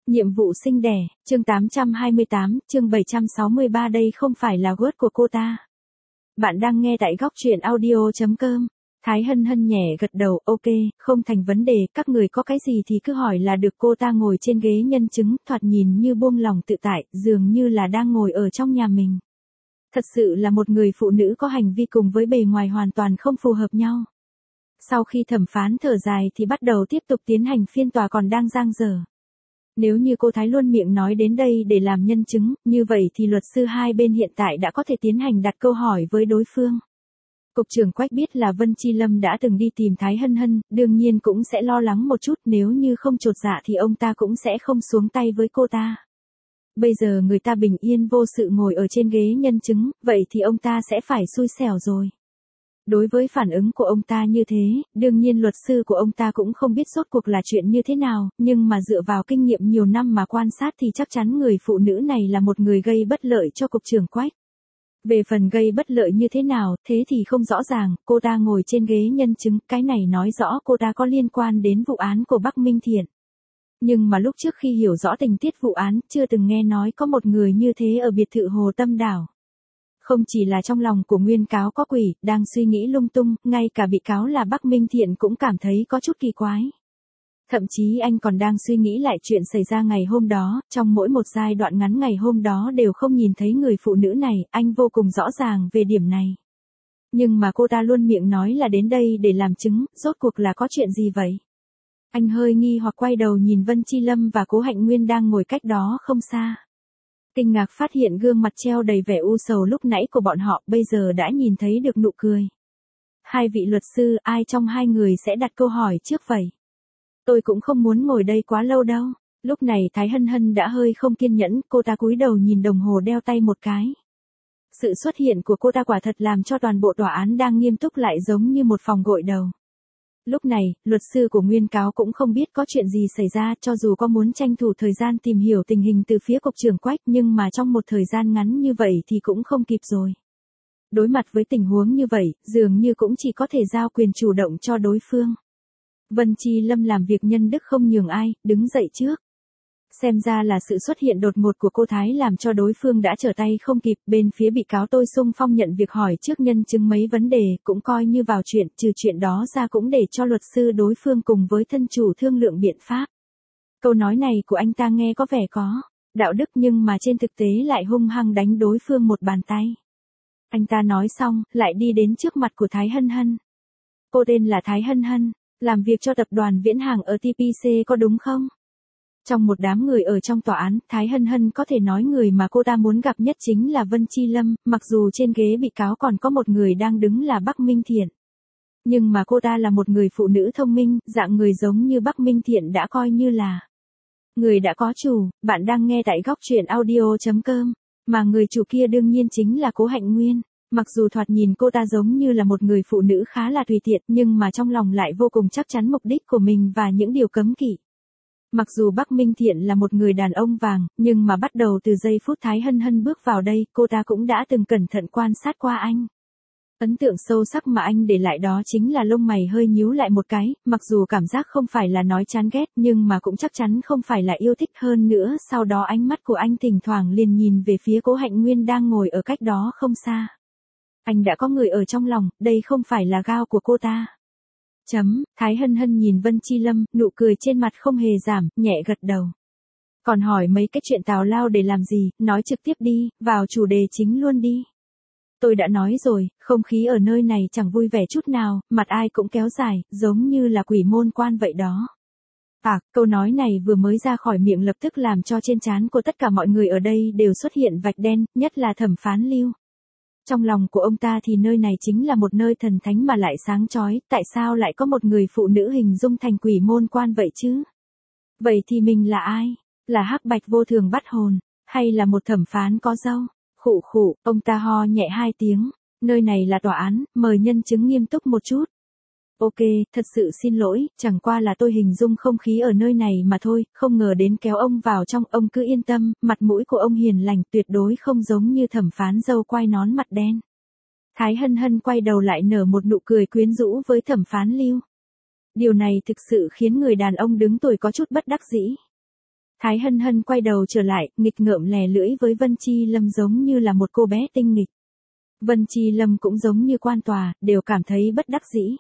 Nhiệm vụ sinh đẻ, chương 828, chương 763 đây không phải là word của cô ta. Bạn đang nghe tại góc truyện audio.com. Thái Hân Hân nhẹ gật đầu, ok, không thành vấn đề, các người có cái gì thì cứ hỏi là được. Cô ta ngồi trên ghế nhân chứng, thoạt nhìn như buông lòng tự tại, dường như là đang ngồi ở trong nhà mình. Thật sự là một người phụ nữ có hành vi cùng với bề ngoài hoàn toàn không phù hợp nhau. Sau khi thẩm phán thở dài thì bắt đầu tiếp tục tiến hành phiên tòa còn đang dang dở. Nếu như cô Thái luôn miệng nói đến đây để làm nhân chứng, như vậy thì luật sư hai bên hiện tại đã có thể tiến hành đặt câu hỏi với đối phương. Cục trưởng Quách biết là Vân Chi Lâm đã từng đi tìm Thái Hân Hân, đương nhiên cũng sẽ lo lắng một chút, nếu như không chột dạ thì ông ta cũng sẽ không xuống tay với cô ta. Bây giờ người ta bình yên vô sự ngồi ở trên ghế nhân chứng, vậy thì ông ta sẽ phải xui xẻo rồi. Đối với phản ứng của ông ta như thế, đương nhiên luật sư của ông ta cũng không biết rốt cuộc là chuyện như thế nào, nhưng mà dựa vào kinh nghiệm nhiều năm mà quan sát thì chắc chắn người phụ nữ này là một người gây bất lợi cho cục trưởng Quách. Về phần gây bất lợi như thế nào, thế thì không rõ ràng, cô ta ngồi trên ghế nhân chứng, cái này nói rõ cô ta có liên quan đến vụ án của Bắc Minh Thiện. Nhưng mà lúc trước khi hiểu rõ tình tiết vụ án, chưa từng nghe nói có một người như thế ở biệt thự Hồ Tâm Đảo. Không chỉ là trong lòng của nguyên cáo có quỷ, đang suy nghĩ lung tung, ngay cả bị cáo là Bắc Minh Thiện cũng cảm thấy có chút kỳ quái. Thậm chí anh còn đang suy nghĩ lại chuyện xảy ra ngày hôm đó, trong mỗi một giai đoạn ngắn ngày hôm đó đều không nhìn thấy người phụ nữ này, anh vô cùng rõ ràng về điểm này. Nhưng mà cô ta luôn miệng nói là đến đây để làm chứng, rốt cuộc là có chuyện gì vậy? Anh hơi nghi hoặc quay đầu nhìn Vân Chi Lâm và Cố Hạnh Nguyên đang ngồi cách đó không xa. Kinh ngạc phát hiện gương mặt treo đầy vẻ u sầu lúc nãy của bọn họ bây giờ đã nhìn thấy được nụ cười. Hai vị luật sư, ai trong hai người sẽ đặt câu hỏi trước vậy? Tôi cũng không muốn ngồi đây quá lâu đâu. Lúc này Thái Hân Hân đã hơi không kiên nhẫn, cô ta cúi đầu nhìn đồng hồ đeo tay một cái. Sự xuất hiện của cô ta quả thật làm cho toàn bộ tòa án đang nghiêm túc lại giống như một phòng gội đầu. Lúc này, luật sư của nguyên cáo cũng không biết có chuyện gì xảy ra, cho dù có muốn tranh thủ thời gian tìm hiểu tình hình từ phía cục trưởng Quách, nhưng mà trong một thời gian ngắn như vậy thì cũng không kịp rồi. Đối mặt với tình huống như vậy, dường như cũng chỉ có thể giao quyền chủ động cho đối phương. Vân Chi Lâm làm việc nhân đức không nhường ai, đứng dậy trước. Xem ra là sự xuất hiện đột ngột của cô Thái làm cho đối phương đã trở tay không kịp, bên phía bị cáo tôi xung phong nhận việc hỏi trước nhân chứng mấy vấn đề, cũng coi như vào chuyện, trừ chuyện đó ra cũng để cho luật sư đối phương cùng với thân chủ thương lượng biện pháp. Câu nói này của anh ta nghe có vẻ có đạo đức nhưng mà trên thực tế lại hung hăng đánh đối phương một bàn tay. Anh ta nói xong, lại đi đến trước mặt của Thái Hân Hân. Cô tên là Thái Hân Hân, làm việc cho tập đoàn Viễn Hàng ở TPC có đúng không? Trong một đám người ở trong tòa án, Thái Hân Hân có thể nói người mà cô ta muốn gặp nhất chính là Vân Chi Lâm, mặc dù trên ghế bị cáo còn có một người đang đứng là Bắc Minh Thiện. Nhưng mà cô ta là một người phụ nữ thông minh, dạng người giống như Bắc Minh Thiện đã coi như là người đã có chủ. Bạn đang nghe tại góc truyện audio.com, mà người chủ kia đương nhiên chính là Cố Hạnh Nguyên. Mặc dù thoạt nhìn cô ta giống như là một người phụ nữ khá là tùy tiện, nhưng mà trong lòng lại vô cùng chắc chắn mục đích của mình và những điều cấm kỵ. Mặc dù Bắc Minh Thiện là một người đàn ông vàng, nhưng mà bắt đầu từ giây phút Thái Hân Hân bước vào đây, cô ta cũng đã từng cẩn thận quan sát qua anh. Ấn tượng sâu sắc mà anh để lại đó chính là lông mày hơi nhíu lại một cái, mặc dù cảm giác không phải là nói chán ghét nhưng mà cũng chắc chắn không phải là yêu thích hơn nữa. Sau đó ánh mắt của anh thỉnh thoảng liền nhìn về phía Cố Hạnh Nguyên đang ngồi ở cách đó không xa. Anh đã có người ở trong lòng, đây không phải là gao của cô ta. Thái Hân Hân nhìn Vân Chi Lâm, nụ cười trên mặt không hề giảm, nhẹ gật đầu. Còn hỏi mấy cái chuyện tào lao để làm gì, nói trực tiếp đi, vào chủ đề chính luôn đi. Tôi đã nói rồi, không khí ở nơi này chẳng vui vẻ chút nào, mặt ai cũng kéo dài, giống như là quỷ môn quan vậy đó. Câu nói này vừa mới ra khỏi miệng lập tức làm cho trên trán của tất cả mọi người ở đây đều xuất hiện vạch đen, nhất là thẩm phán Lưu. Trong lòng của ông ta thì nơi này chính là một nơi thần thánh mà lại sáng chói, tại sao lại có một người phụ nữ hình dung thành quỷ môn quan vậy chứ? Vậy thì mình là ai? Là hắc bạch vô thường bắt hồn, hay là một thẩm phán có râu? Khụ khụ, ông ta ho nhẹ hai tiếng, nơi này là tòa án, mời nhân chứng nghiêm túc một chút. Ok, thật sự xin lỗi, chẳng qua là tôi hình dung không khí ở nơi này mà thôi, không ngờ đến kéo ông vào trong, ông cứ yên tâm, mặt mũi của ông hiền lành, tuyệt đối không giống như thẩm phán dâu quai nón mặt đen. Thái Hân Hân quay đầu lại nở một nụ cười quyến rũ với thẩm phán Lưu. Điều này thực sự khiến người đàn ông đứng tuổi có chút bất đắc dĩ. Thái Hân Hân quay đầu trở lại, nghịch ngợm lè lưỡi với Vân Chi Lâm giống như là một cô bé tinh nghịch. Vân Chi Lâm cũng giống như quan tòa, đều cảm thấy bất đắc dĩ.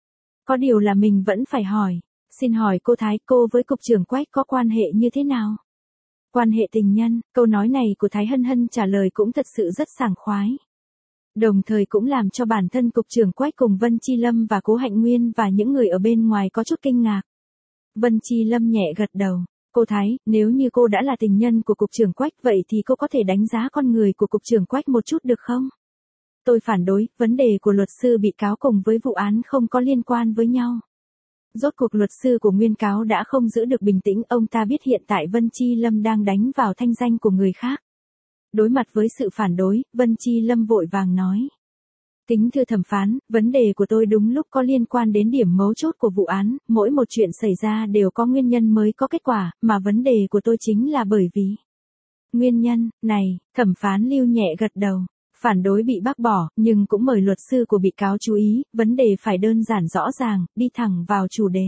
Có điều là mình vẫn phải hỏi. Xin hỏi cô Thái, cô với cục trưởng Quách có quan hệ như thế nào? Quan hệ tình nhân, câu nói này của Thái Hân Hân trả lời cũng thật sự rất sảng khoái. Đồng thời cũng làm cho bản thân cục trưởng Quách cùng Vân Chi Lâm và Cố Hạnh Nguyên và những người ở bên ngoài có chút kinh ngạc. Vân Chi Lâm nhẹ gật đầu. Cô Thái, nếu như cô đã là tình nhân của cục trưởng Quách vậy thì cô có thể đánh giá con người của cục trưởng Quách một chút được không? Tôi phản đối, vấn đề của luật sư bị cáo cùng với vụ án không có liên quan với nhau. Rốt cuộc luật sư của nguyên cáo đã không giữ được bình tĩnh, ông ta biết hiện tại Vân Chi Lâm đang đánh vào thanh danh của người khác. Đối mặt với sự phản đối, Vân Chi Lâm vội vàng nói. Kính thưa thẩm phán, vấn đề của tôi đúng lúc có liên quan đến điểm mấu chốt của vụ án, mỗi một chuyện xảy ra đều có nguyên nhân mới có kết quả, mà vấn đề của tôi chính là bởi vì. Nguyên nhân, này, thẩm phán Lưu nhẹ gật đầu. Phản đối bị bác bỏ, nhưng cũng mời luật sư của bị cáo chú ý, vấn đề phải đơn giản rõ ràng, đi thẳng vào chủ đề.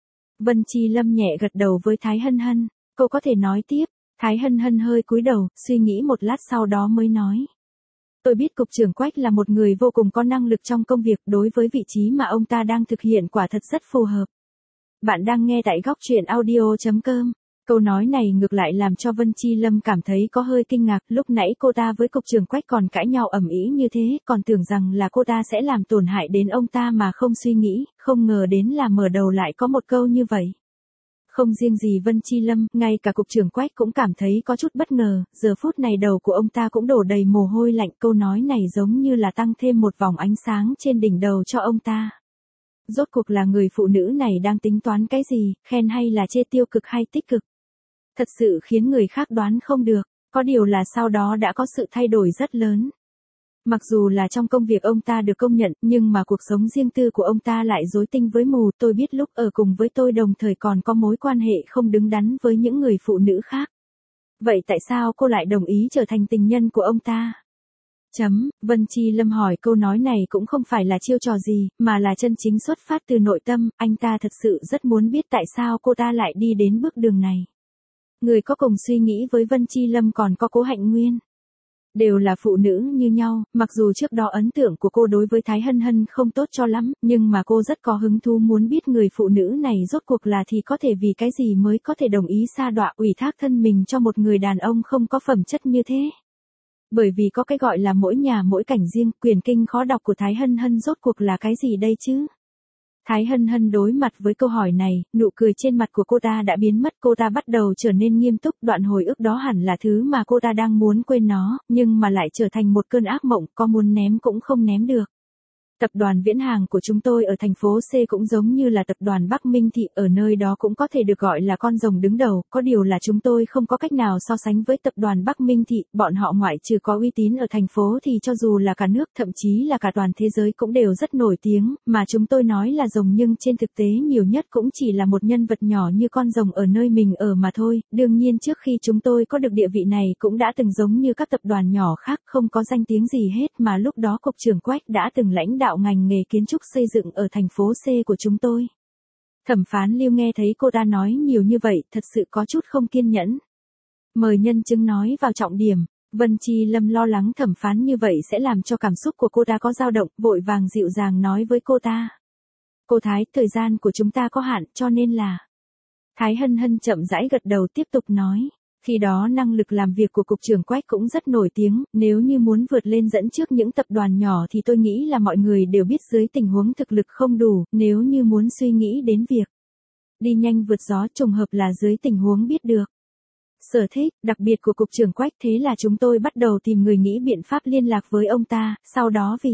Vân Chi Lâm nhẹ gật đầu với Thái Hân Hân, cô có thể nói tiếp. Thái Hân Hân hơi cúi đầu, suy nghĩ một lát sau đó mới nói. Tôi biết cục trưởng Quách là một người vô cùng có năng lực trong công việc, đối với vị trí mà ông ta đang thực hiện quả thật rất phù hợp. Bạn đang nghe tại góc truyện audio.com. Câu nói này ngược lại làm cho Vân Chi Lâm cảm thấy có hơi kinh ngạc, lúc nãy cô ta với cục trưởng Quách còn cãi nhau ầm ĩ như thế, còn tưởng rằng là cô ta sẽ làm tổn hại đến ông ta mà không suy nghĩ, không ngờ đến là mở đầu lại có một câu như vậy. Không riêng gì Vân Chi Lâm, ngay cả cục trưởng Quách cũng cảm thấy có chút bất ngờ, giờ phút này đầu của ông ta cũng đổ đầy mồ hôi lạnh, câu nói này giống như là tăng thêm một vòng ánh sáng trên đỉnh đầu cho ông ta. Rốt cuộc là người phụ nữ này đang tính toán cái gì, khen hay là chê, tiêu cực hay tích cực? Thật sự khiến người khác đoán không được, có điều là sau đó đã có sự thay đổi rất lớn. Mặc dù là trong công việc ông ta được công nhận, nhưng mà cuộc sống riêng tư của ông ta lại rối tinh rối mù. Tôi biết lúc ở cùng với tôi đồng thời còn có mối quan hệ không đứng đắn với những người phụ nữ khác. Vậy tại sao cô lại đồng ý trở thành tình nhân của ông ta? Vân Chi Lâm hỏi câu nói này cũng không phải là chiêu trò gì, mà là chân chính xuất phát từ nội tâm, anh ta thật sự rất muốn biết tại sao cô ta lại đi đến bước đường này. Người có cùng suy nghĩ với Vân Chi Lâm còn có Cố Hạnh Nguyên. Đều là phụ nữ như nhau, mặc dù trước đó ấn tượng của cô đối với Thái Hân Hân không tốt cho lắm, nhưng mà cô rất có hứng thú muốn biết người phụ nữ này rốt cuộc là thì có thể vì cái gì mới có thể đồng ý sa đọa ủy thác thân mình cho một người đàn ông không có phẩm chất như thế. Bởi vì có cái gọi là mỗi nhà mỗi cảnh riêng, quyền kinh khó đọc của Thái Hân Hân rốt cuộc là cái gì đây chứ? Thái Hân Hân đối mặt với câu hỏi này, nụ cười trên mặt của cô ta đã biến mất, cô ta bắt đầu trở nên nghiêm túc, đoạn hồi ức đó hẳn là thứ mà cô ta đang muốn quên nó, nhưng mà lại trở thành một cơn ác mộng, có muốn ném cũng không ném được. Tập đoàn Viễn Hàng của chúng tôi ở thành phố C cũng giống như là tập đoàn Bắc Minh Thị, ở nơi đó cũng có thể được gọi là con rồng đứng đầu, có điều là chúng tôi không có cách nào so sánh với tập đoàn Bắc Minh Thị, bọn họ ngoại trừ có uy tín ở thành phố thì cho dù là cả nước, thậm chí là cả toàn thế giới cũng đều rất nổi tiếng, mà chúng tôi nói là rồng nhưng trên thực tế nhiều nhất cũng chỉ là một nhân vật nhỏ như con rồng ở nơi mình ở mà thôi, đương nhiên trước khi chúng tôi có được địa vị này cũng đã từng giống như các tập đoàn nhỏ khác, không có danh tiếng gì hết, mà lúc đó cục trưởng Quách đã từng lãnh đạo ngành nghề kiến trúc xây dựng ở thành phố C của chúng tôi. Thẩm phán Lưu nghe thấy cô ta nói nhiều như vậy, thật sự có chút không kiên nhẫn. Mời nhân chứng nói vào trọng điểm. Vân Chi Lâm lo lắng thẩm phán như vậy sẽ làm cho cảm xúc của cô ta có dao động, vội vàng dịu dàng nói với cô ta. Cô Thái, thời gian của chúng ta có hạn, cho nên là. Thái Hân Hân chậm rãi gật đầu tiếp tục nói. Khi đó năng lực làm việc của cục trưởng Quách cũng rất nổi tiếng, nếu như muốn vượt lên dẫn trước những tập đoàn nhỏ thì tôi nghĩ là mọi người đều biết dưới tình huống thực lực không đủ, nếu như muốn suy nghĩ đến việc đi nhanh vượt gió trùng hợp là dưới tình huống biết được. Sở thích, đặc biệt của cục trưởng Quách, thế là chúng tôi bắt đầu tìm người nghĩ biện pháp liên lạc với ông ta, sau đó vì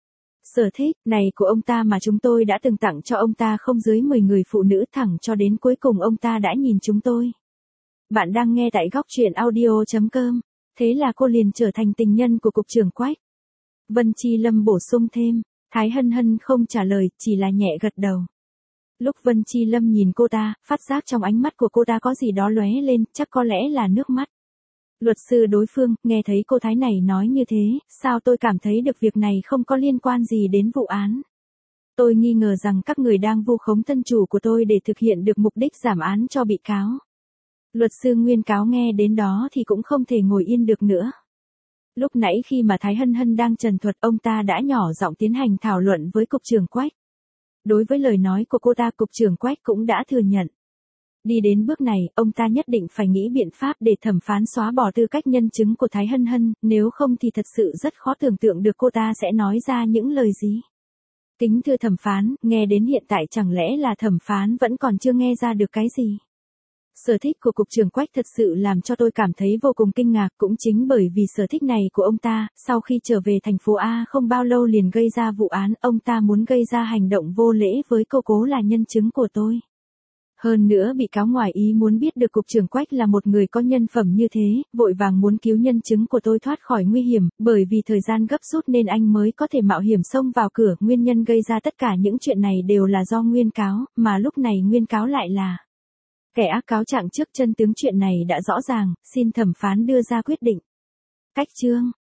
sở thích này của ông ta mà chúng tôi đã từng tặng cho ông ta không dưới 10 người phụ nữ thẳng cho đến cuối cùng ông ta đã nhìn chúng tôi. Bạn đang nghe tại góc truyện audio.com. Thế là cô liền trở thành tình nhân của cục trưởng Quách. Vân Chi Lâm bổ sung thêm. Thái Hân Hân không trả lời, chỉ là nhẹ gật đầu. Lúc Vân Chi Lâm nhìn cô ta, phát giác trong ánh mắt của cô ta có gì đó lóe lên, chắc có lẽ là nước mắt. Luật sư đối phương, nghe thấy cô Thái này nói như thế, sao tôi cảm thấy được việc này không có liên quan gì đến vụ án. Tôi nghi ngờ rằng các người đang vu khống thân chủ của tôi để thực hiện được mục đích giảm án cho bị cáo. Luật sư Nguyên cáo nghe đến đó thì cũng không thể ngồi yên được nữa. Lúc nãy khi mà Thái Hân Hân đang trần thuật, ông ta đã nhỏ giọng tiến hành thảo luận với cục trưởng Quách. Đối với lời nói của cô ta, cục trưởng Quách cũng đã thừa nhận. Đi đến bước này, ông ta nhất định phải nghĩ biện pháp để thẩm phán xóa bỏ tư cách nhân chứng của Thái Hân Hân, nếu không thì thật sự rất khó tưởng tượng được cô ta sẽ nói ra những lời gì. Kính thưa thẩm phán, nghe đến hiện tại chẳng lẽ là thẩm phán vẫn còn chưa nghe ra được cái gì? Sở thích của cục trưởng Quách thật sự làm cho tôi cảm thấy vô cùng kinh ngạc, cũng chính bởi vì sở thích này của ông ta, sau khi trở về thành phố A không bao lâu liền gây ra vụ án, ông ta muốn gây ra hành động vô lễ với cô cố là nhân chứng của tôi. Hơn nữa bị cáo ngoài ý muốn biết được cục trưởng Quách là một người có nhân phẩm như thế, vội vàng muốn cứu nhân chứng của tôi thoát khỏi nguy hiểm, bởi vì thời gian gấp rút nên anh mới có thể mạo hiểm xông vào cửa. Nguyên nhân gây ra tất cả những chuyện này đều là do Nguyên cáo, mà lúc này Nguyên cáo lại là kẻ ác. Cáo trạng trước chân tướng chuyện này đã rõ ràng, xin thẩm phán đưa ra quyết định. Cách chương